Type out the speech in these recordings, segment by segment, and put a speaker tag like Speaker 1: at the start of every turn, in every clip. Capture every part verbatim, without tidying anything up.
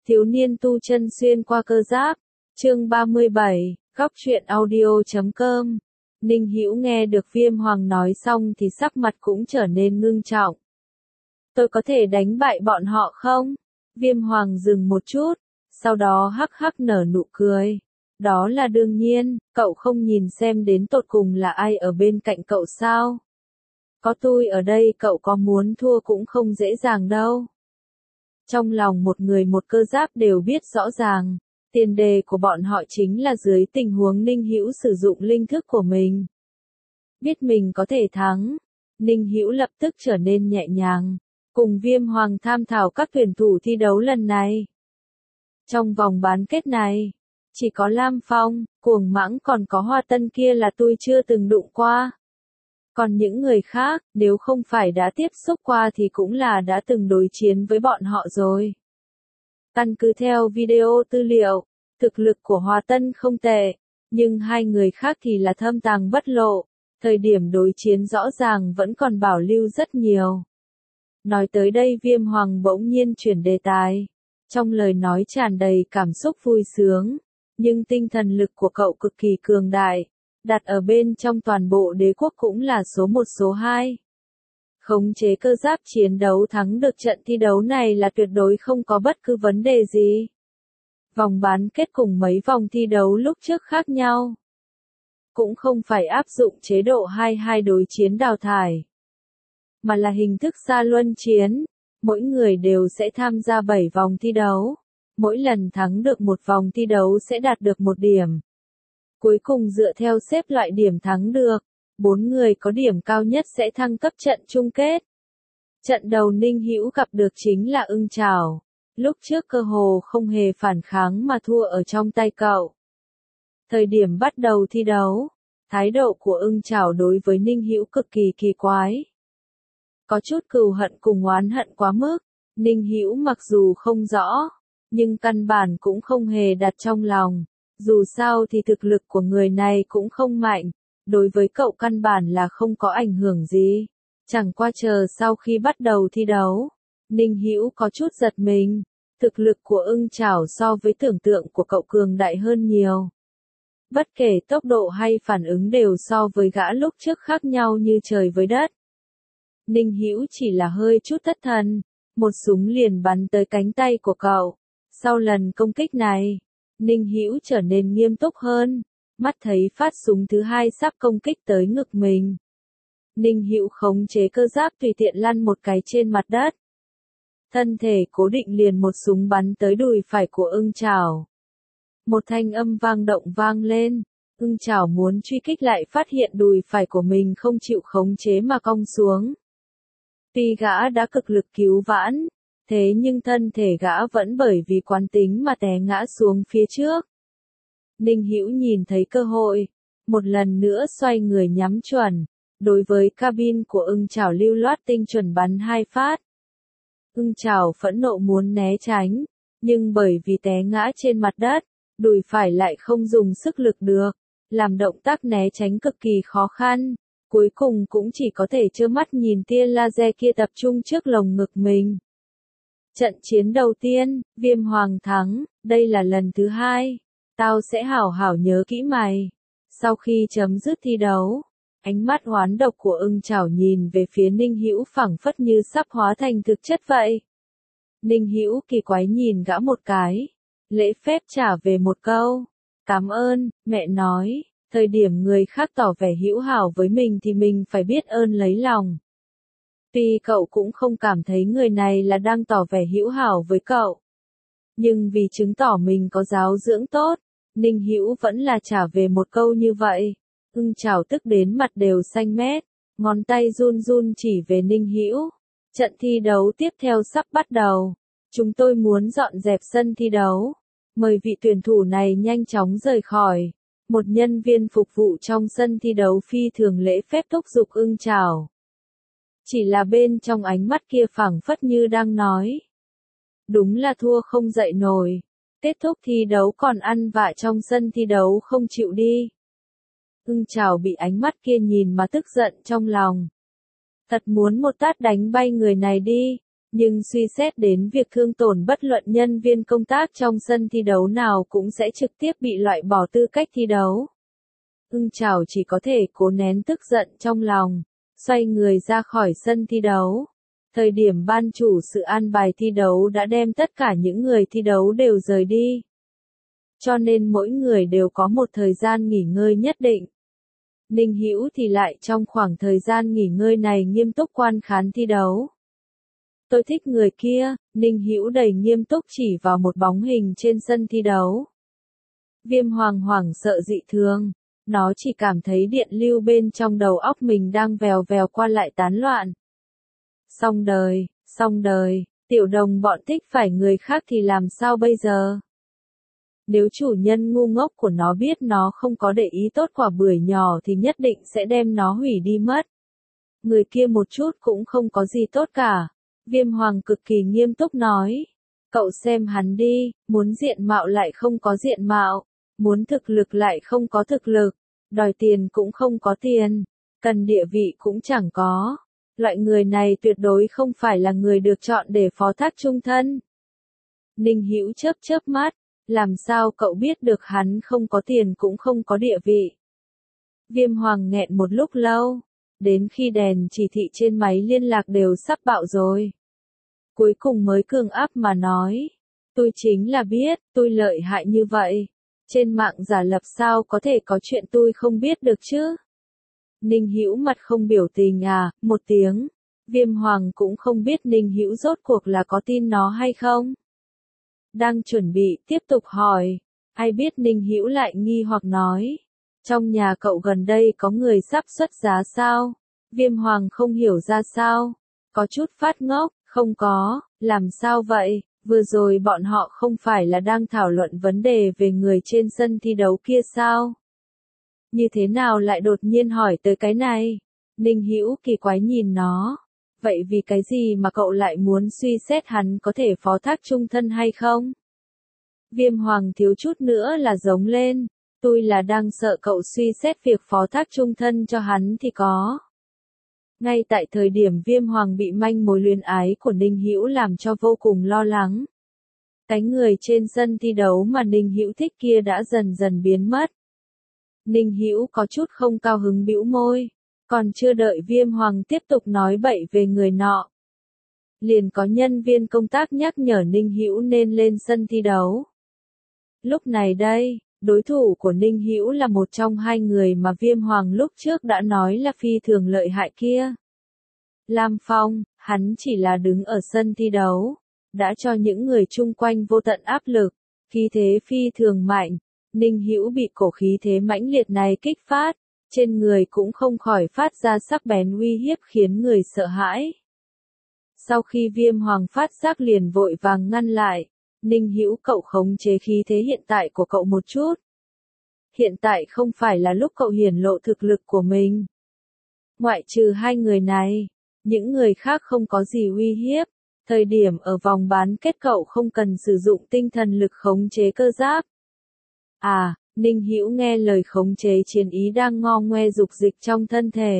Speaker 1: Thiếu niên tu chân xuyên qua cơ giáp, chương ba mươi bảy, góc truyện audio chấm com. Ninh Hữu nghe được Viêm Hoàng nói xong thì sắc mặt cũng trở nên ngưng trọng. Tôi có thể đánh bại bọn họ không? Viêm Hoàng dừng một chút, sau đó hắc hắc nở nụ cười. Đó là đương nhiên, cậu không nhìn xem đến tột cùng là ai ở bên cạnh cậu sao? Có tôi ở đây cậu có muốn thua cũng không dễ dàng đâu. Trong lòng một người một cơ giáp đều biết rõ ràng, tiền đề của bọn họ chính là dưới tình huống Ninh Hữu sử dụng linh thức của mình. Biết mình có thể thắng, Ninh Hữu lập tức trở nên nhẹ nhàng, cùng Viêm Hoàng tham thảo các tuyển thủ thi đấu lần này. Trong vòng bán kết này, chỉ có Lam Phong, Cuồng Mãng còn có Hoa Tân kia là tôi chưa từng đụng qua. Còn những người khác, nếu không phải đã tiếp xúc qua thì cũng là đã từng đối chiến với bọn họ rồi. Căn cứ theo video tư liệu, thực lực của Hoa Tân không tệ, nhưng hai người khác thì là thâm tàng bất lộ, thời điểm đối chiến rõ ràng vẫn còn bảo lưu rất nhiều. Nói tới đây Viêm Hoàng bỗng nhiên chuyển đề tài, trong lời nói tràn đầy cảm xúc vui sướng, nhưng tinh thần lực của cậu cực kỳ cường đại. Đặt ở bên trong toàn bộ đế quốc cũng là số một số hai. Khống chế cơ giáp chiến đấu thắng được trận thi đấu này là tuyệt đối không có bất cứ vấn đề gì. Vòng bán kết cùng mấy vòng thi đấu lúc trước khác nhau. Cũng không phải áp dụng chế độ hai hai đối chiến đào thải. Mà là hình thức xa luân chiến. Mỗi người đều sẽ tham gia bảy vòng thi đấu. Mỗi lần thắng được một vòng thi đấu sẽ đạt được một điểm. Cuối cùng dựa theo xếp loại điểm thắng được, bốn người có điểm cao nhất sẽ thăng cấp trận chung kết. Trận đầu Ninh Hữu gặp được chính là Ưng Trảo, lúc trước cơ hồ không hề phản kháng mà thua ở trong tay cậu. Thời điểm bắt đầu thi đấu, thái độ của Ưng Trảo đối với Ninh Hữu cực kỳ kỳ quái. Có chút cừu hận cùng oán hận quá mức, Ninh Hữu mặc dù không rõ, nhưng căn bản cũng không hề đặt trong lòng. Dù sao thì thực lực của người này cũng không mạnh, đối với cậu căn bản là không có ảnh hưởng gì. Chẳng qua chờ sau khi bắt đầu thi đấu, Ninh Hữu có chút giật mình, thực lực của Ưng Trảo so với tưởng tượng của cậu cường đại hơn nhiều. Bất kể tốc độ hay phản ứng đều so với gã lúc trước khác nhau như trời với đất. Ninh Hữu chỉ là hơi chút thất thần, một súng liền bắn tới cánh tay của cậu. Sau lần công kích này, Ninh Hữu trở nên nghiêm túc hơn, mắt thấy phát súng thứ hai sắp công kích tới ngực mình. Ninh Hữu khống chế cơ giáp tùy tiện lăn một cái trên mặt đất. Thân thể cố định liền một súng bắn tới đùi phải của Ưng Trảo. Một thanh âm vang động vang lên, Ưng Trảo muốn truy kích lại phát hiện đùi phải của mình không chịu khống chế mà cong xuống. Tuy gã đã cực lực cứu vãn, thế nhưng thân thể gã vẫn bởi vì quán tính mà té ngã xuống phía trước. Ninh Hữu nhìn thấy cơ hội, một lần nữa xoay người nhắm chuẩn, đối với cabin của Ưng Trảo lưu loát tinh chuẩn bắn hai phát. Ưng Trảo phẫn nộ muốn né tránh, nhưng bởi vì té ngã trên mặt đất, đùi phải lại không dùng sức lực được, làm động tác né tránh cực kỳ khó khăn, cuối cùng cũng chỉ có thể trơ mắt nhìn tia laser kia tập trung trước lồng ngực mình. Trận chiến đầu tiên, Viêm Hoàng thắng, đây là lần thứ hai. Tao sẽ hảo hảo nhớ kỹ mày. Sau khi chấm dứt thi đấu, ánh mắt oán độc của Ưng Trảo nhìn về phía Ninh Hữu phảng phất như sắp hóa thành thực chất vậy. Ninh Hữu kỳ quái nhìn gã một cái, lễ phép trả về một câu. Cảm ơn, mẹ nói, thời điểm người khác tỏ vẻ hữu hảo với mình thì mình phải biết ơn lấy lòng. Tuy cậu cũng không cảm thấy người này là đang tỏ vẻ hữu hảo với cậu. Nhưng vì chứng tỏ mình có giáo dưỡng tốt, Ninh Hữu vẫn là trả về một câu như vậy. Ưng Trảo tức đến mặt đều xanh mét, ngón tay run run chỉ về Ninh Hữu. Trận thi đấu tiếp theo sắp bắt đầu. Chúng tôi muốn dọn dẹp sân thi đấu. Mời vị tuyển thủ này nhanh chóng rời khỏi. Một nhân viên phục vụ trong sân thi đấu phi thường lễ phép thúc giục Ưng Trảo. Chỉ là bên trong ánh mắt kia phảng phất như đang nói. Đúng là thua không dậy nổi. Kết thúc thi đấu còn ăn vạ trong sân thi đấu không chịu đi. Ưng Trảo bị ánh mắt kia nhìn mà tức giận trong lòng. Thật muốn một tát đánh bay người này đi. Nhưng suy xét đến việc thương tổn bất luận nhân viên công tác trong sân thi đấu nào cũng sẽ trực tiếp bị loại bỏ tư cách thi đấu. Ưng Chảo chỉ có thể cố nén tức giận trong lòng, xoay người ra khỏi sân thi đấu. Thời điểm ban chủ sự an bài thi đấu đã đem tất cả những người thi đấu đều rời đi. Cho nên mỗi người đều có một thời gian nghỉ ngơi nhất định. Ninh Hữu thì lại trong khoảng thời gian nghỉ ngơi này nghiêm túc quan khán thi đấu. Tôi thích người kia, Ninh Hữu đầy nghiêm túc chỉ vào một bóng hình trên sân thi đấu. Viêm Hoàng hoảng sợ dị thường, nó chỉ cảm thấy điện lưu bên trong đầu óc mình đang vèo vèo qua lại tán loạn. Xong đời, xong đời, tiểu đồng bọn thích phải người khác thì làm sao bây giờ? Nếu chủ nhân ngu ngốc của nó biết nó không có để ý tốt quả bưởi nhỏ thì nhất định sẽ đem nó hủy đi mất. Người kia một chút cũng không có gì tốt cả. Viêm Hoàng cực kỳ nghiêm túc nói. Cậu xem hắn đi, muốn diện mạo lại không có diện mạo, muốn thực lực lại không có thực lực, đòi tiền cũng không có tiền, cần địa vị cũng chẳng có. Loại người này tuyệt đối không phải là người được chọn để phó thác chung thân. Ninh Hữu chớp chớp mắt, làm sao cậu biết được hắn không có tiền cũng không có địa vị? Viêm Hoàng nghẹn một lúc lâu, đến khi đèn chỉ thị trên máy liên lạc đều sắp bạo rồi. Cuối cùng mới cường áp mà nói, tôi chính là biết, tôi lợi hại như vậy. Trên mạng giả lập sao có thể có chuyện tôi không biết được chứ? Ninh Hữu mặt không biểu tình à, một tiếng. Viêm Hoàng cũng không biết Ninh Hữu rốt cuộc là có tin nó hay không. Đang chuẩn bị tiếp tục hỏi, ai biết Ninh Hữu lại nghi hoặc nói. Trong nhà cậu gần đây có người sắp xuất giá sao? Viêm Hoàng không hiểu ra sao. Có chút phát ngốc, không có, làm sao vậy? Vừa rồi bọn họ không phải là đang thảo luận vấn đề về người trên sân thi đấu kia sao? Như thế nào lại đột nhiên hỏi tới cái này? Ninh Hữu kỳ quái nhìn nó. Vậy vì cái gì mà cậu lại muốn suy xét hắn có thể phó thác chung thân hay không? Viêm Hoàng thiếu chút nữa là giống lên. Tôi là đang sợ cậu suy xét việc phó thác chung thân cho hắn thì có. Ngay tại thời điểm Viêm Hoàng bị manh mối luyến ái của Ninh Hữu làm cho vô cùng lo lắng. Cái người trên sân thi đấu mà Ninh Hữu thích kia đã dần dần biến mất. Ninh Hữu có chút không cao hứng bĩu môi, còn chưa đợi Viêm Hoàng tiếp tục nói bậy về người nọ. Liền có nhân viên công tác nhắc nhở Ninh Hữu nên lên sân thi đấu. Lúc này đây, đối thủ của Ninh Hữu là một trong hai người mà Viêm Hoàng lúc trước đã nói là phi thường lợi hại kia. Lam Phong, hắn chỉ là đứng ở sân thi đấu, đã cho những người chung quanh vô tận áp lực, khí thế phi thường mạnh. Ninh Hữu bị cổ khí thế mãnh liệt này kích phát, trên người cũng không khỏi phát ra sắc bén uy hiếp khiến người sợ hãi. Sau khi Viêm Hoàng phát giác liền vội vàng ngăn lại, Ninh Hữu cậu khống chế khí thế hiện tại của cậu một chút. Hiện tại không phải là lúc cậu hiển lộ thực lực của mình. Ngoại trừ hai người này, những người khác không có gì uy hiếp. Thời điểm ở vòng bán kết cậu không cần sử dụng tinh thần lực khống chế cơ giáp. À, Ninh Hữu nghe lời khống chế chiến ý đang ngo ngoe dục dịch trong thân thể.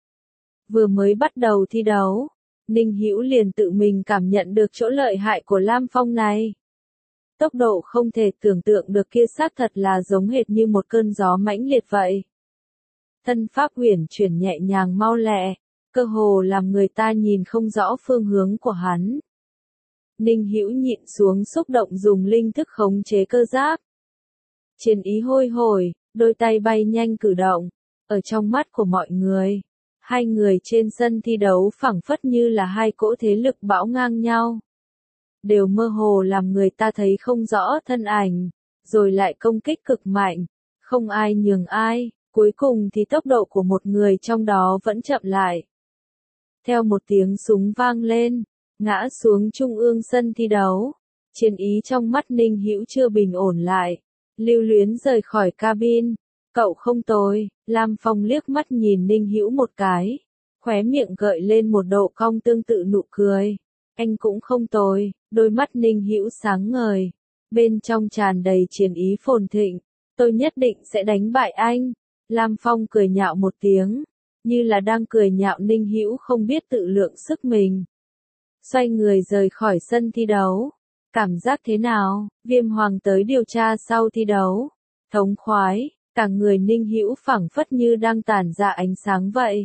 Speaker 1: Vừa mới bắt đầu thi đấu, Ninh Hữu liền tự mình cảm nhận được chỗ lợi hại của Lam Phong này. Tốc độ không thể tưởng tượng được kia xác thật là giống hệt như một cơn gió mãnh liệt vậy. Thân pháp uyển chuyển nhẹ nhàng mau lẹ, cơ hồ làm người ta nhìn không rõ phương hướng của hắn. Ninh Hữu nhịn xuống xúc động dùng linh thức khống chế cơ giáp. Chiến ý hôi hổi, đôi tay bay nhanh cử động. Ở trong mắt của mọi người, hai người trên sân thi đấu phảng phất như là hai cỗ thế lực bão ngang nhau. Đều mơ hồ làm người ta thấy không rõ thân ảnh, rồi lại công kích cực mạnh, không ai nhường ai, cuối cùng thì tốc độ của một người trong đó vẫn chậm lại. Theo một tiếng súng vang lên, ngã xuống trung ương sân thi đấu, chiến ý trong mắt Ninh Hữu chưa bình ổn lại, lưu luyến rời khỏi cabin. Cậu không tồi, Lam Phong liếc mắt nhìn Ninh Hữu một cái, khóe miệng gợi lên một độ cong tương tự nụ cười. Anh cũng không tồi, đôi mắt Ninh Hữu sáng ngời, bên trong tràn đầy chiến ý phồn thịnh, tôi nhất định sẽ đánh bại anh. Lam Phong cười nhạo một tiếng, như là đang cười nhạo Ninh Hữu không biết tự lượng sức mình. xoay người rời khỏi sân thi đấu. Cảm giác thế nào? Viêm Hoàng tới điều tra sau thi đấu. Thống khoái, cả người Ninh Hữu phảng phất như đang tản ra ánh sáng vậy.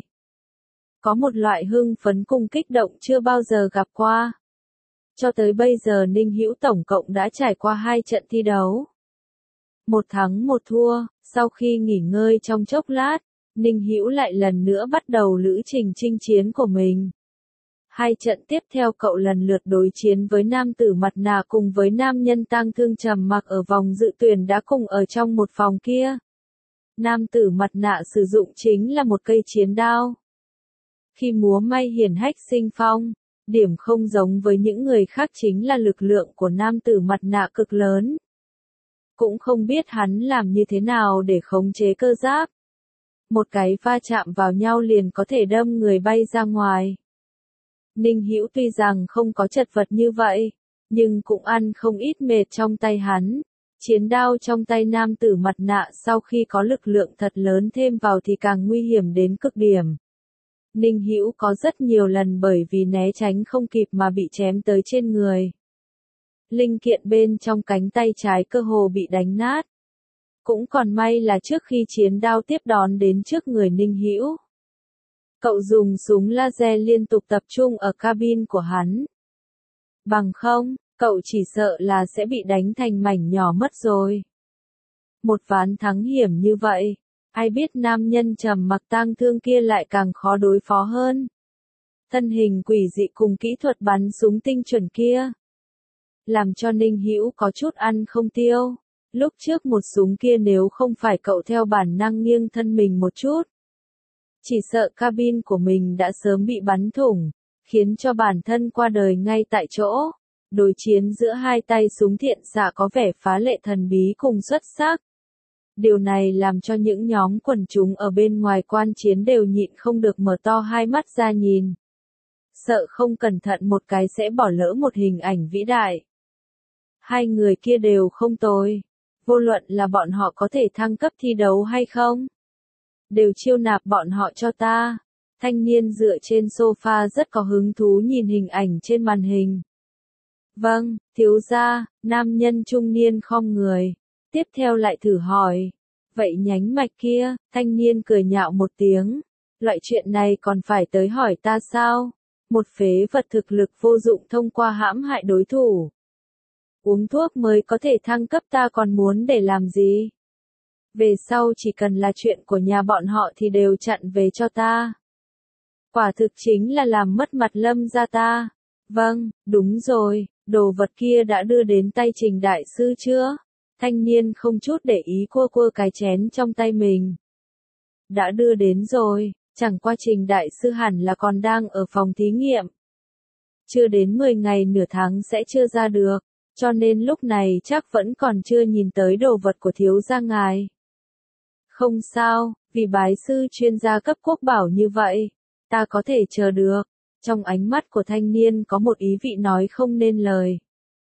Speaker 1: Có một loại hưng phấn cùng kích động chưa bao giờ gặp qua. Cho tới bây giờ Ninh Hữu tổng cộng đã trải qua hai trận thi đấu. Một thắng một thua, sau khi nghỉ ngơi trong chốc lát, Ninh Hữu lại lần nữa bắt đầu lữ trình chinh chiến của mình. Hai trận tiếp theo cậu lần lượt đối chiến với nam tử mặt nạ cùng với nam nhân tang thương trầm mặc ở vòng dự tuyển đã cùng ở trong một phòng kia. Nam tử mặt nạ sử dụng chính là một cây chiến đao. Khi múa may hiển hách sinh phong, điểm không giống với những người khác chính là lực lượng của nam tử mặt nạ cực lớn. Cũng không biết hắn làm như thế nào để khống chế cơ giáp. Một cái va chạm vào nhau liền có thể đâm người bay ra ngoài. Ninh Hữu tuy rằng không có chật vật như vậy, nhưng cũng ăn không ít mệt trong tay hắn. Chiến đao trong tay nam tử mặt nạ sau khi có lực lượng thật lớn thêm vào thì càng nguy hiểm đến cực điểm. Ninh Hữu có rất nhiều lần bởi vì né tránh không kịp mà bị chém tới trên người. Linh kiện bên trong cánh tay trái cơ hồ bị đánh nát. Cũng còn may là trước khi chiến đao tiếp đón đến trước người Ninh Hữu, cậu dùng súng laser liên tục tập trung ở cabin của hắn. Bằng không, cậu chỉ sợ là sẽ bị đánh thành mảnh nhỏ mất rồi. Một ván thắng hiểm như vậy, ai biết nam nhân trầm mặc tang thương kia lại càng khó đối phó hơn. Thân hình quỷ dị cùng kỹ thuật bắn súng tinh chuẩn kia, làm cho Ninh Hữu có chút ăn không tiêu. Lúc trước một súng kia nếu không phải cậu theo bản năng nghiêng thân mình một chút, chỉ sợ cabin của mình đã sớm bị bắn thủng, khiến cho bản thân qua đời ngay tại chỗ. Đối chiến giữa hai tay súng thiện xạ có vẻ phá lệ thần bí cùng xuất sắc. Điều này làm cho những nhóm quần chúng ở bên ngoài quan chiến đều nhịn không được mở to hai mắt ra nhìn. Sợ không cẩn thận một cái sẽ bỏ lỡ một hình ảnh vĩ đại. Hai người kia đều không tồi. Vô luận là bọn họ có thể thăng cấp thi đấu hay không, đều chiêu nạp bọn họ cho ta. Thanh niên dựa trên sofa rất có hứng thú nhìn hình ảnh trên màn hình. Vâng, thiếu gia, nam nhân trung niên khom người. Tiếp theo lại thử hỏi. Vậy nhánh mạch kia, thanh niên cười nhạo một tiếng. Loại chuyện này còn phải tới hỏi ta sao? Một phế vật thực lực vô dụng thông qua hãm hại đối thủ. Uống thuốc mới có thể thăng cấp ta còn muốn để làm gì? Về sau chỉ cần là chuyện của nhà bọn họ thì đều chặn về cho ta. Quả thực chính là làm mất mặt Lâm gia ta. Vâng, đúng rồi, đồ vật kia đã đưa đến tay Trình đại sư chưa? Thanh niên không chút để ý cua cua cái chén trong tay mình. Đã đưa đến rồi, chẳng qua Trình đại sư hẳn là còn đang ở phòng thí nghiệm. Chưa đến mười ngày nửa tháng sẽ chưa ra được, cho nên lúc này chắc vẫn còn chưa nhìn tới đồ vật của thiếu gia ngài. Không sao, vì bái sư chuyên gia cấp quốc bảo như vậy, ta có thể chờ được. Trong ánh mắt của thanh niên có một ý vị nói không nên lời.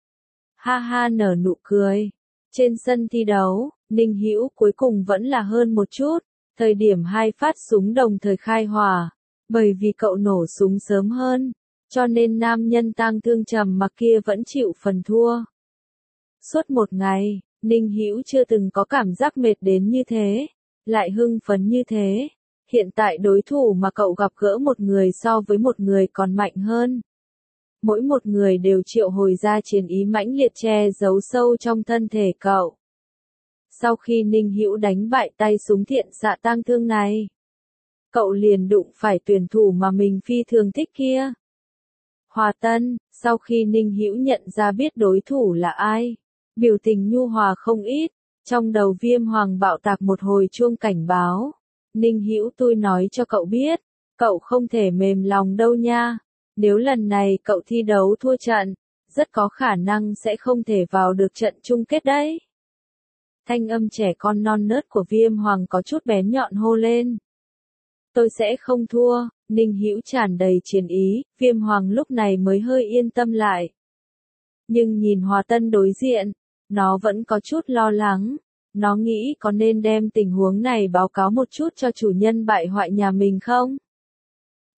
Speaker 1: Ha ha nở nụ cười. Trên sân thi đấu, Ninh Hữu cuối cùng vẫn là hơn một chút. Thời điểm hai phát súng đồng thời khai hỏa, bởi vì cậu nổ súng sớm hơn, cho nên nam nhân tang thương trầm mặc kia vẫn chịu phần thua. Suốt một ngày, Ninh Hữu chưa từng có cảm giác mệt đến như thế, lại hưng phấn như thế. Hiện tại đối thủ mà cậu gặp gỡ một người so với một người còn mạnh hơn. Mỗi một người đều triệu hồi ra chiến ý mãnh liệt che giấu sâu trong thân thể cậu. Sau khi Ninh Hữu đánh bại tay súng thiện xạ tang thương này, cậu liền đụng phải tuyển thủ mà mình phi thường thích kia. Hòa Tân, sau khi Ninh Hữu nhận ra biết đối thủ là ai, biểu tình nhu hòa không ít, trong đầu Viêm Hoàng bạo tạc một hồi chuông cảnh báo. Ninh Hữu tôi nói cho cậu biết, cậu không thể mềm lòng đâu nha. Nếu lần này cậu thi đấu thua trận, rất có khả năng sẽ không thể vào được trận chung kết đấy. Thanh âm trẻ con non nớt của Viêm Hoàng có chút bén nhọn hô lên. Tôi sẽ không thua, Ninh Hữu tràn đầy chiến ý, Viêm Hoàng lúc này mới hơi yên tâm lại. Nhưng nhìn Hòa Tân đối diện, nó vẫn có chút lo lắng. Nó nghĩ có nên đem tình huống này báo cáo một chút cho chủ nhân bại hoại nhà mình không?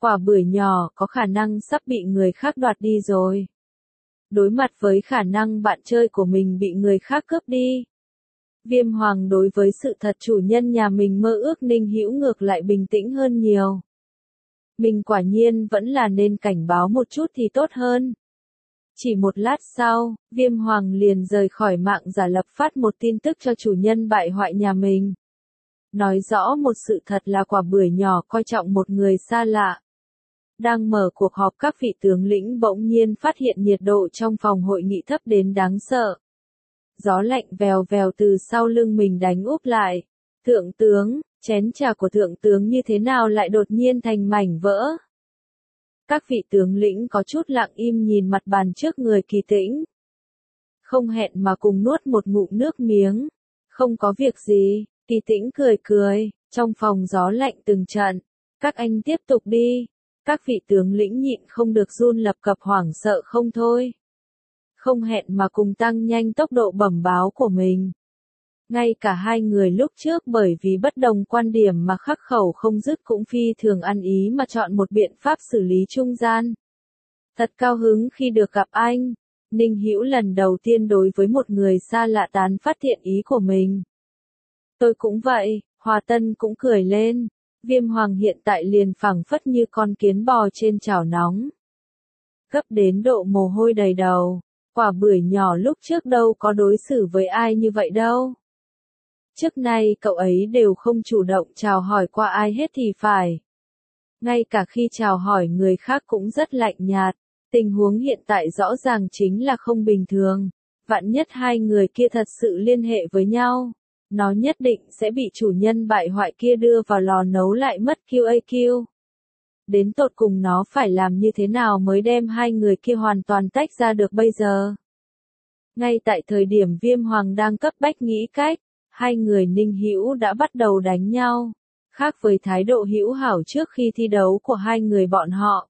Speaker 1: Quả bưởi nhỏ có khả năng sắp bị người khác đoạt đi rồi. Đối mặt với khả năng bạn chơi của mình bị người khác cướp đi. Viêm Hoàng đối với sự thật chủ nhân nhà mình mơ ước Ninh Hữu ngược lại bình tĩnh hơn nhiều. Mình quả nhiên vẫn là nên cảnh báo một chút thì tốt hơn. Chỉ một lát sau, Viêm Hoàng liền rời khỏi mạng giả lập phát một tin tức cho chủ nhân bại hoại nhà mình. Nói rõ một sự thật là quả bưởi nhỏ coi trọng một người xa lạ. Đang mở cuộc họp các vị tướng lĩnh bỗng nhiên phát hiện nhiệt độ trong phòng hội nghị thấp đến đáng sợ. Gió lạnh vèo vèo từ sau lưng mình đánh úp lại. Thượng tướng, chén trà của thượng tướng như thế nào lại đột nhiên thành mảnh vỡ? Các vị tướng lĩnh có chút lặng im nhìn mặt bàn trước người Kỳ Tĩnh. Không hẹn mà cùng nuốt một ngụm nước miếng. Không có việc gì, Kỳ Tĩnh cười cười, trong phòng gió lạnh từng trận. Các anh tiếp tục đi. Các vị tướng lĩnh nhịn không được run lập cập hoảng sợ không thôi. Không hẹn mà cùng tăng nhanh tốc độ bẩm báo của mình. Ngay cả hai người lúc trước bởi vì bất đồng quan điểm mà khắc khẩu không dứt cũng phi thường ăn ý mà chọn một biện pháp xử lý trung gian. Thật cao hứng khi được gặp anh. Ninh Hữu lần đầu tiên đối với một người xa lạ tán phát thiện ý của mình. Tôi cũng vậy, Hòa Tân cũng cười lên. Viêm Hoàng hiện tại liền phảng phất như con kiến bò trên chảo nóng. Gấp đến độ mồ hôi đầy đầu. Quả bưởi nhỏ lúc trước đâu có đối xử với ai như vậy đâu. Trước nay cậu ấy đều không chủ động chào hỏi qua ai hết thì phải. Ngay cả khi chào hỏi người khác cũng rất lạnh nhạt. Tình huống hiện tại rõ ràng chính là không bình thường. Vạn nhất hai người kia thật sự liên hệ với nhau. Nó nhất định sẽ bị chủ nhân bại hoại kia đưa vào lò nấu lại mất quy a quy. Đến tột cùng nó phải làm như thế nào mới đem hai người kia hoàn toàn tách ra được bây giờ. Ngay tại thời điểm Viêm Hoàng đang cấp bách nghĩ cách, hai người Ninh Hữu đã bắt đầu đánh nhau. Khác với thái độ hữu hảo trước khi thi đấu của hai người bọn họ.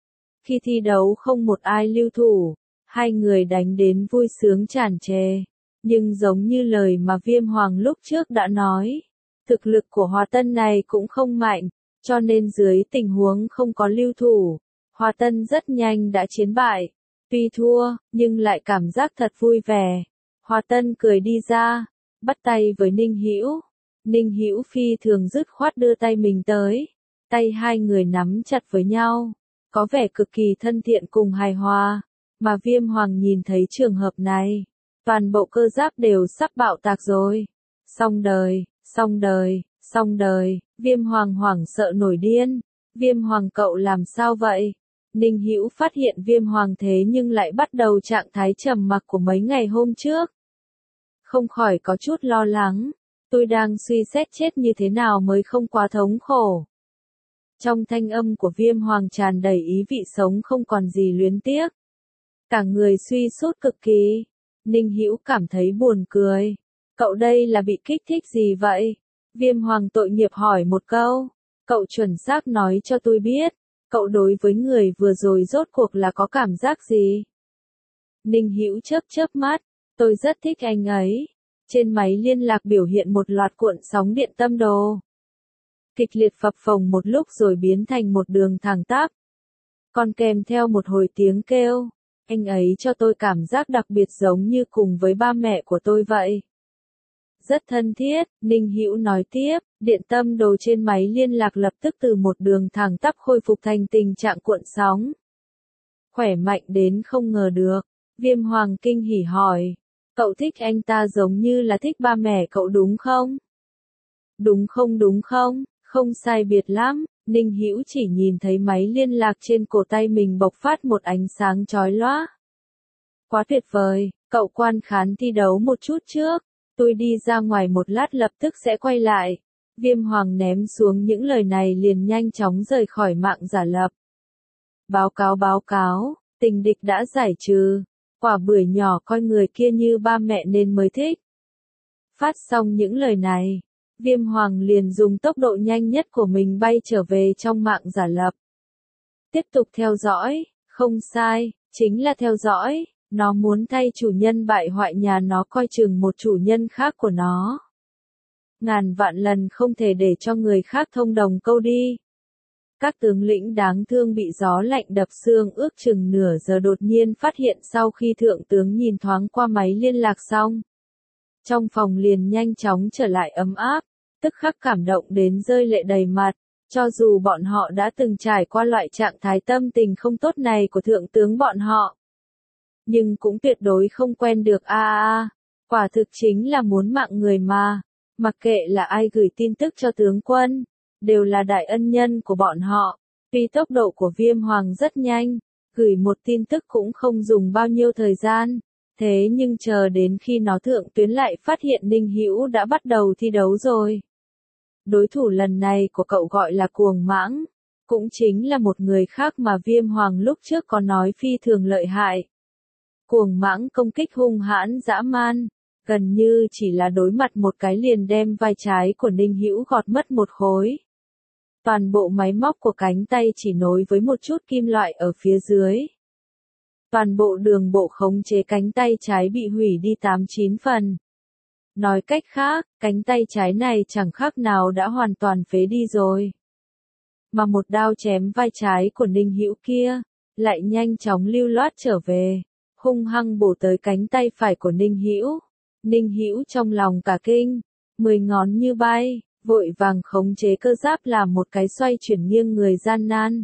Speaker 1: Khi thi đấu không một ai lưu thủ, hai người đánh đến vui sướng tràn trề. Nhưng giống như lời mà Viêm Hoàng lúc trước đã nói, thực lực của Hòa Tân này cũng không mạnh, cho nên dưới tình huống không có lưu thủ, Hòa Tân rất nhanh đã chiến bại. Tuy thua, nhưng lại cảm giác thật vui vẻ. Hòa Tân cười đi ra, bắt tay với Ninh Hữu. Ninh Hữu phi thường dứt khoát đưa tay mình tới. Tay hai người nắm chặt với nhau, có vẻ cực kỳ thân thiện cùng hài hòa. Mà Viêm Hoàng nhìn thấy trường hợp này, toàn bộ cơ giáp đều sắp bạo tạc rồi. Xong đời, xong đời, xong đời, Viêm Hoàng hoảng sợ nổi điên. Viêm Hoàng cậu làm sao vậy? Ninh Hữu phát hiện Viêm Hoàng thế nhưng lại bắt đầu trạng thái trầm mặc của mấy ngày hôm trước. Không khỏi có chút lo lắng. Tôi đang suy xét chết như thế nào mới không quá thống khổ. Trong thanh âm của Viêm Hoàng tràn đầy ý vị sống không còn gì luyến tiếc. Cả người suy sút cực kỳ. Ninh Hữu cảm thấy buồn cười. Cậu đây là bị kích thích gì vậy? Viêm Hoàng tội nghiệp hỏi một câu. Cậu chuẩn xác nói cho tôi biết. Cậu đối với người vừa rồi rốt cuộc là có cảm giác gì? Ninh Hữu chớp chớp mắt. Tôi rất thích anh ấy. Trên máy liên lạc biểu hiện một loạt cuộn sóng điện tâm đồ. Kịch liệt phập phồng một lúc rồi biến thành một đường thẳng tắp. Còn kèm theo một hồi tiếng kêu. Anh ấy cho tôi cảm giác đặc biệt giống như cùng với ba mẹ của tôi vậy. Rất thân thiết, Ninh Hữu nói tiếp, điện tâm đồ trên máy liên lạc lập tức từ một đường thẳng tắp khôi phục thành tình trạng cuộn sóng. Khỏe mạnh đến không ngờ được. Viêm Hoàng kinh hỉ hỏi. Cậu thích anh ta giống như là thích ba mẹ cậu đúng không? Đúng không đúng không? Không sai biệt lắm. Ninh Hữu chỉ nhìn thấy máy liên lạc trên cổ tay mình bộc phát một ánh sáng chói lóa. Quá tuyệt vời, cậu quan khán thi đấu một chút trước. Tôi đi ra ngoài một lát lập tức sẽ quay lại. Viêm Hoàng ném xuống những lời này liền nhanh chóng rời khỏi mạng giả lập. Báo cáo báo cáo, tình địch đã giải trừ. Quả bưởi nhỏ coi người kia như ba mẹ nên mới thích. Phát xong những lời này, Viêm Hoàng liền dùng tốc độ nhanh nhất của mình bay trở về trong mạng giả lập. Tiếp tục theo dõi, không sai, chính là theo dõi, nó muốn thay chủ nhân bại hoại nhà nó coi chừng một chủ nhân khác của nó. Ngàn vạn lần không thể để cho người khác thông đồng câu đi. Các tướng lĩnh đáng thương bị gió lạnh đập xương ước chừng nửa giờ đột nhiên phát hiện sau khi thượng tướng nhìn thoáng qua máy liên lạc xong. Trong phòng liền nhanh chóng trở lại ấm áp, tức khắc cảm động đến rơi lệ đầy mặt, cho dù bọn họ đã từng trải qua loại trạng thái tâm tình không tốt này của thượng tướng bọn họ. Nhưng cũng tuyệt đối không quen được a a, quả thực chính là muốn mạng người mà, mặc kệ là ai gửi tin tức cho tướng quân, đều là đại ân nhân của bọn họ. Tuy tốc độ của Viêm Hoàng rất nhanh, gửi một tin tức cũng không dùng bao nhiêu thời gian, thế nhưng chờ đến khi nó thượng tuyến lại phát hiện Ninh Hữu đã bắt đầu thi đấu rồi. Đối thủ lần này của cậu gọi là Cuồng Mãng, cũng chính là một người khác mà Viêm Hoàng lúc trước có nói phi thường lợi hại. Cuồng Mãng công kích hung hãn dã man, gần như chỉ là đối mặt một cái liền đem vai trái của Ninh Hữu gọt mất một khối. Toàn bộ máy móc của cánh tay chỉ nối với một chút kim loại ở phía dưới. Toàn bộ đường bộ khống chế cánh tay trái bị hủy đi tám chín phần. Nói cách khác, cánh tay trái này chẳng khác nào đã hoàn toàn phế đi rồi. Mà một đao chém vai trái của Ninh Hữu kia, lại nhanh chóng lưu loát trở về, hung hăng bổ tới cánh tay phải của Ninh Hữu. Ninh Hữu trong lòng cả kinh, mười ngón như bay, vội vàng khống chế cơ giáp làm một cái xoay chuyển nghiêng người gian nan.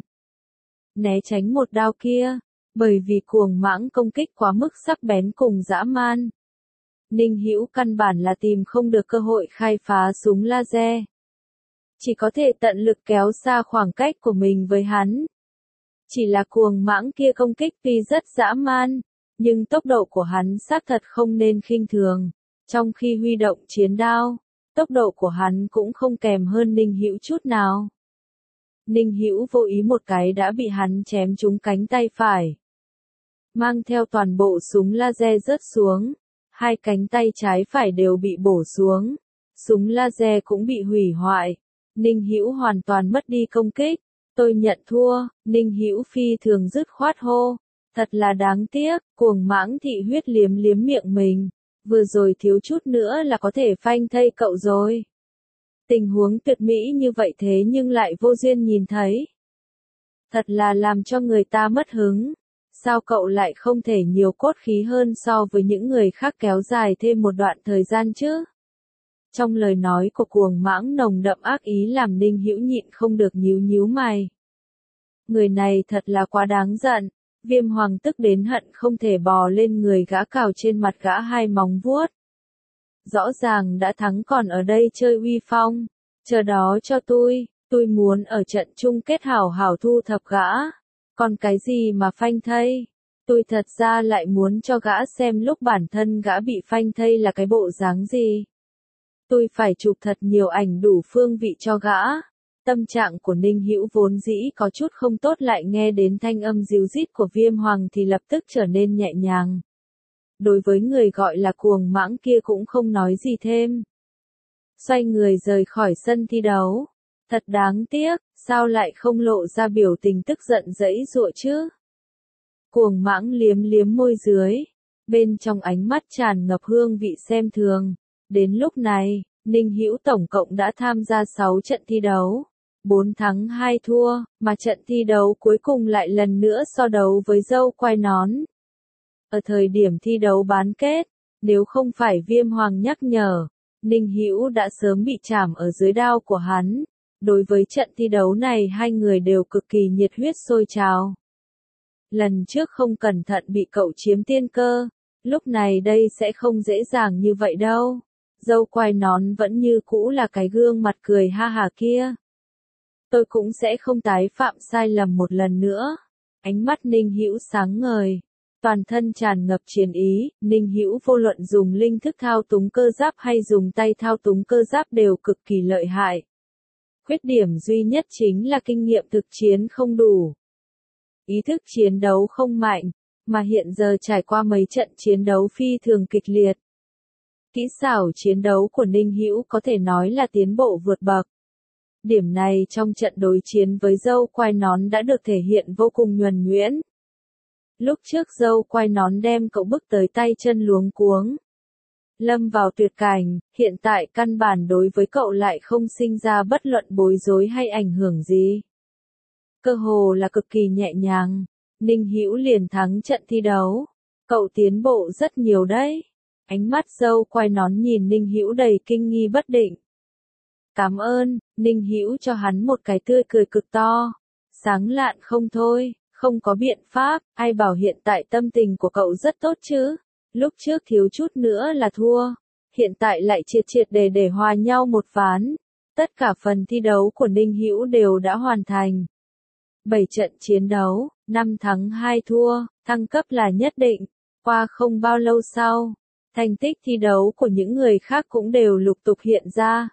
Speaker 1: Né tránh một đao kia, bởi vì Cuồng Mãng công kích quá mức sắc bén cùng dã man. Ninh Hữu căn bản là tìm không được cơ hội khai phá súng laser. Chỉ có thể tận lực kéo xa khoảng cách của mình với hắn. Chỉ là Cuồng Mãng kia công kích tuy rất dã man, nhưng tốc độ của hắn xác thật không nên khinh thường. Trong khi huy động chiến đao, tốc độ của hắn cũng không kèm hơn Ninh Hữu chút nào. Ninh Hữu vô ý một cái đã bị hắn chém trúng cánh tay phải. Mang theo toàn bộ súng laser rớt xuống, hai cánh tay trái phải đều bị bổ xuống, súng laser cũng bị hủy hoại. Ninh Hữu hoàn toàn mất đi công kích. Tôi nhận thua, Ninh Hữu phi thường dứt khoát hô. Thật là đáng tiếc, Cuồng Mãng thị huyết liếm liếm miệng mình. Vừa rồi thiếu chút nữa là có thể phanh thây cậu rồi. Tình huống tuyệt mỹ như vậy thế nhưng lại vô duyên nhìn thấy. Thật là làm cho người ta mất hứng. Sao cậu lại không thể nhiều cốt khí hơn so với những người khác kéo dài thêm một đoạn thời gian chứ? Trong lời nói của Cuồng Mãng nồng đậm ác ý làm Ninh Hữu nhịn không được nhíu nhíu mày. Người này thật là quá đáng giận. Viêm Hoàng tức đến hận không thể bò lên người gã cào trên mặt gã hai móng vuốt. Rõ ràng đã thắng còn ở đây chơi uy phong. Chờ đó cho tôi, tôi muốn ở trận chung kết hảo hảo thu thập gã. Còn cái gì mà phanh thây? Tôi thật ra lại muốn cho gã xem lúc bản thân gã bị phanh thây là cái bộ dáng gì. Tôi phải chụp thật nhiều ảnh đủ phương vị cho gã. Tâm trạng của Ninh Hữu vốn dĩ có chút không tốt lại nghe đến thanh âm ríu rít của Viêm Hoàng thì lập tức trở nên nhẹ nhàng. Đối với người gọi là Cuồng Mãng kia cũng không nói gì thêm. Xoay người rời khỏi sân thi đấu. Thật đáng tiếc, sao lại không lộ ra biểu tình tức giận dẫy dụa chứ? Cuồng Mãng liếm liếm môi dưới, bên trong ánh mắt tràn ngập hương vị xem thường. Đến lúc này, Ninh Hữu tổng cộng đã tham gia sáu trận thi đấu, bốn thắng hai thua, mà trận thi đấu cuối cùng lại lần nữa so đấu với dâu quai nón. Ở thời điểm thi đấu bán kết, nếu không phải Viêm Hoàng nhắc nhở, Ninh Hữu đã sớm bị chảm ở dưới đao của hắn. Đối với trận thi đấu này hai người đều cực kỳ nhiệt huyết sôi trào. Lần trước không cẩn thận bị cậu chiếm tiên cơ, lúc này đây sẽ không dễ dàng như vậy đâu. Dâu quai nón vẫn như cũ là cái gương mặt cười ha hà kia. Tôi cũng sẽ không tái phạm sai lầm một lần nữa. Ánh mắt Ninh Hữu sáng ngời, toàn thân tràn ngập chiến ý. Ninh Hữu vô luận dùng linh thức thao túng cơ giáp hay dùng tay thao túng cơ giáp đều cực kỳ lợi hại. Khuyết điểm duy nhất chính là kinh nghiệm thực chiến không đủ. Ý thức chiến đấu không mạnh, mà hiện giờ trải qua mấy trận chiến đấu phi thường kịch liệt. Kỹ xảo chiến đấu của Ninh Hữu có thể nói là tiến bộ vượt bậc. Điểm này trong trận đối chiến với dâu quai nón đã được thể hiện vô cùng nhuần nhuyễn. Lúc trước dâu quai nón đem cậu bức tới tay chân luống cuống. Lâm vào tuyệt cảnh, hiện tại căn bản đối với cậu lại không sinh ra bất luận bối rối hay ảnh hưởng gì. cơ hồ là cực kỳ nhẹ nhàng. Ninh Hữu liền thắng trận thi đấu. Cậu tiến bộ rất nhiều đấy. Ánh mắt dâu quai nón nhìn Ninh Hữu đầy kinh nghi bất định. Cảm ơn, Ninh Hữu cho hắn một cái tươi cười cực to. Sáng lạn không thôi, không có biện pháp, ai bảo hiện tại tâm tình của cậu rất tốt chứ. Lúc trước thiếu chút nữa là thua, hiện tại lại triệt triệt để để hòa nhau một ván. Tất cả phần thi đấu của Ninh Hữu đều đã hoàn thành. bảy trận chiến đấu, năm thắng hai thua, thăng cấp là nhất định. Qua không bao lâu sau, thành tích thi đấu của những người khác cũng đều lục tục hiện ra.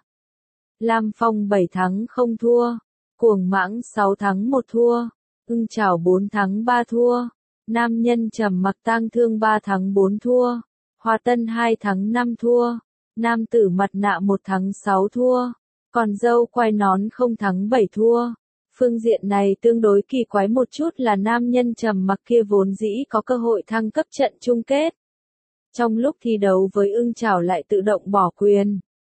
Speaker 1: Lam Phong bảy thắng không thua, Cuồng Mãng sáu thắng một thua, Ưng Chảo bốn thắng ba thua, Nam Nhân Trầm Mặc Tang Thương ba thắng bốn thua, Hoa Tân hai thắng năm thua, Nam Tử Mặt Nạ một thắng sáu thua, còn Dâu Quai Nón không thắng bảy thua. Phương diện này tương đối kỳ quái một chút là Nam Nhân Trầm Mặc kia vốn dĩ có cơ hội thăng cấp trận chung kết. Trong lúc thi đấu với Ưng Chảo lại tự động bỏ quyền.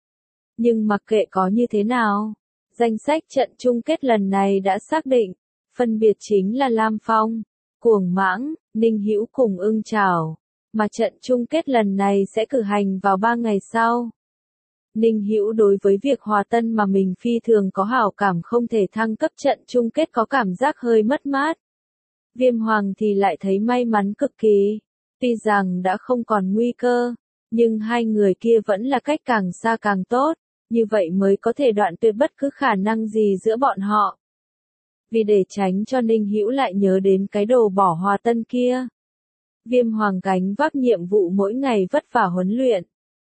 Speaker 1: Nhưng mặc kệ có như thế nào, danh sách trận chung kết lần này đã xác định, phân biệt chính là Lam Phong, Cuồng Mãng, Ninh Hữu cùng Ưng Chảo, mà trận chung kết lần này sẽ cử hành vào ba ngày sau. Ninh Hữu đối với việc Hòa Tân mà mình phi thường có hảo cảm không thể thăng cấp trận chung kết có cảm giác hơi mất mát. Viêm Hoàng thì lại thấy may mắn cực kỳ, tuy rằng đã không còn nguy cơ, nhưng hai người kia vẫn là cách càng xa càng tốt, như vậy mới có thể đoạn tuyệt bất cứ khả năng gì giữa bọn họ. Vì để tránh cho Ninh Hữu lại nhớ đến cái đồ bỏ Hòa Tân kia, Viêm Hoàng gánh vác nhiệm vụ mỗi ngày vất vả huấn luyện.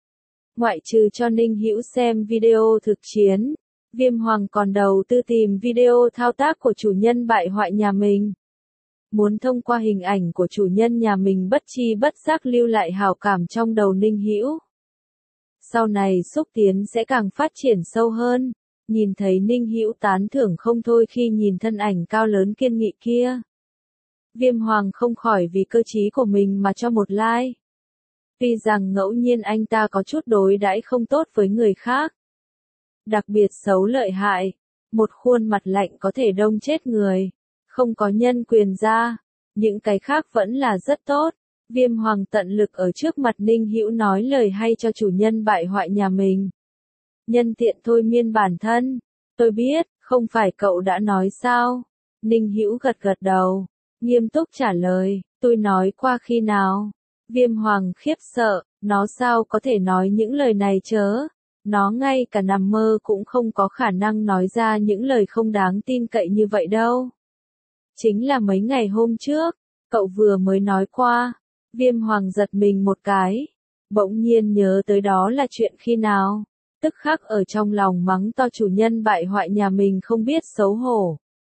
Speaker 1: Ngoại trừ cho Ninh Hữu xem video thực chiến, Viêm Hoàng còn đầu tư tìm video thao tác của chủ nhân bại hoại nhà mình. Muốn thông qua hình ảnh của chủ nhân nhà mình bất chi bất giác lưu lại hảo cảm trong đầu Ninh Hữu. Sau này xúc tiến sẽ càng phát triển sâu hơn, nhìn thấy Ninh Hữu tán thưởng không thôi khi nhìn thân ảnh cao lớn kiên nghị kia. Viêm Hoàng không khỏi vì cơ trí của mình mà cho một like. Tuy rằng ngẫu nhiên anh ta có chút đối đãi không tốt với người khác. Đặc biệt xấu lợi hại, một khuôn mặt lạnh có thể đông chết người, không có nhân quyền ra, những cái khác vẫn là rất tốt. Viêm Hoàng tận lực ở trước mặt Ninh Hữu nói lời hay cho chủ nhân bại hoại nhà mình. Nhân tiện thôi miên bản thân, tôi biết, không phải cậu đã nói sao? Ninh Hữu gật gật đầu, nghiêm túc trả lời, tôi nói qua khi nào? Viêm Hoàng khiếp sợ, nó sao có thể nói những lời này chớ? Nó ngay cả nằm mơ cũng không có khả năng nói ra những lời không đáng tin cậy như vậy đâu. Chính là mấy ngày hôm trước, cậu vừa mới nói qua. Viêm Hoàng giật mình một cái, bỗng nhiên nhớ tới đó là chuyện khi nào, tức khắc ở trong lòng mắng to chủ nhân bại hoại nhà mình không biết xấu hổ.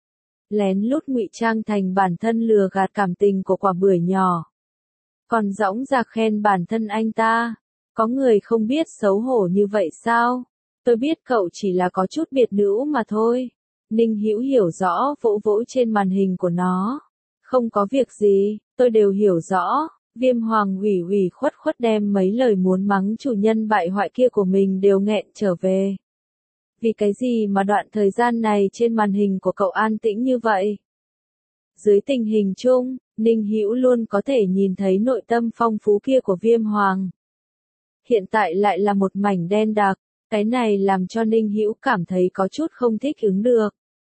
Speaker 1: Lén lút ngụy trang thành bản thân lừa gạt cảm tình của quả bưởi nhỏ. Còn dõng dạc khen bản thân anh ta, có người không biết xấu hổ như vậy sao? Tôi biết cậu chỉ là có chút biệt nữ mà thôi. Ninh Hữu hiểu rõ vỗ vỗ trên màn hình của nó. Không có việc gì, tôi đều hiểu rõ. Viêm Hoàng ủy ủy khuất khuất đem mấy lời muốn mắng chủ nhân bại hoại kia của mình đều nghẹn trở về. Vì cái gì mà đoạn thời gian này trên màn hình của cậu an tĩnh như vậy? Dưới tình hình chung, Ninh Hữu luôn có thể nhìn thấy nội tâm phong phú kia của Viêm Hoàng. Hiện tại lại là một mảnh đen đặc, cái này làm cho Ninh Hữu cảm thấy có chút không thích ứng được.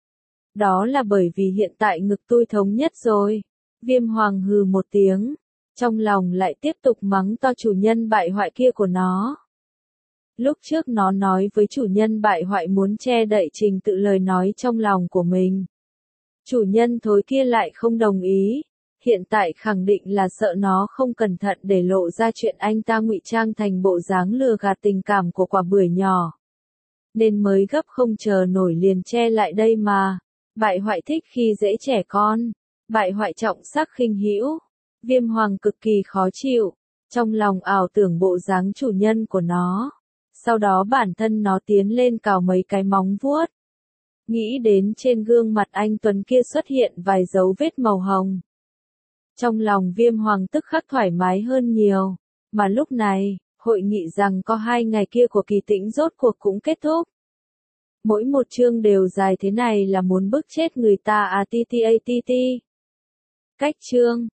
Speaker 1: Đó là bởi vì hiện tại ngực tôi thống nhất rồi. Viêm Hoàng hừ một tiếng, trong lòng lại tiếp tục mắng to chủ nhân bại hoại kia của nó. Lúc trước nó nói với chủ nhân bại hoại muốn che đậy trình tự lời nói trong lòng của mình. Chủ nhân thối kia lại không đồng ý, hiện tại khẳng định là sợ nó không cẩn thận để lộ ra chuyện anh ta ngụy trang thành bộ dáng lừa gạt tình cảm của quả bưởi nhỏ. Nên mới gấp không chờ nổi liền che lại đây mà. Bại hoại thích khi dễ trẻ con, bại hoại trọng sắc khinh hữu. Viêm Hoàng cực kỳ khó chịu, trong lòng ảo tưởng bộ dáng chủ nhân của nó. Sau đó bản thân nó tiến lên cào mấy cái móng vuốt. Nghĩ đến trên gương mặt anh Tuấn kia xuất hiện vài dấu vết màu hồng. Trong lòng Viêm Hoàng tức khắc thoải mái hơn nhiều, mà lúc này, hội nghị rằng có hai ngày kia của Kỳ Tĩnh rốt cuộc cũng kết thúc. Mỗi một chương đều dài thế này là muốn bức chết người ta à ti ti a ti ti. Cách chương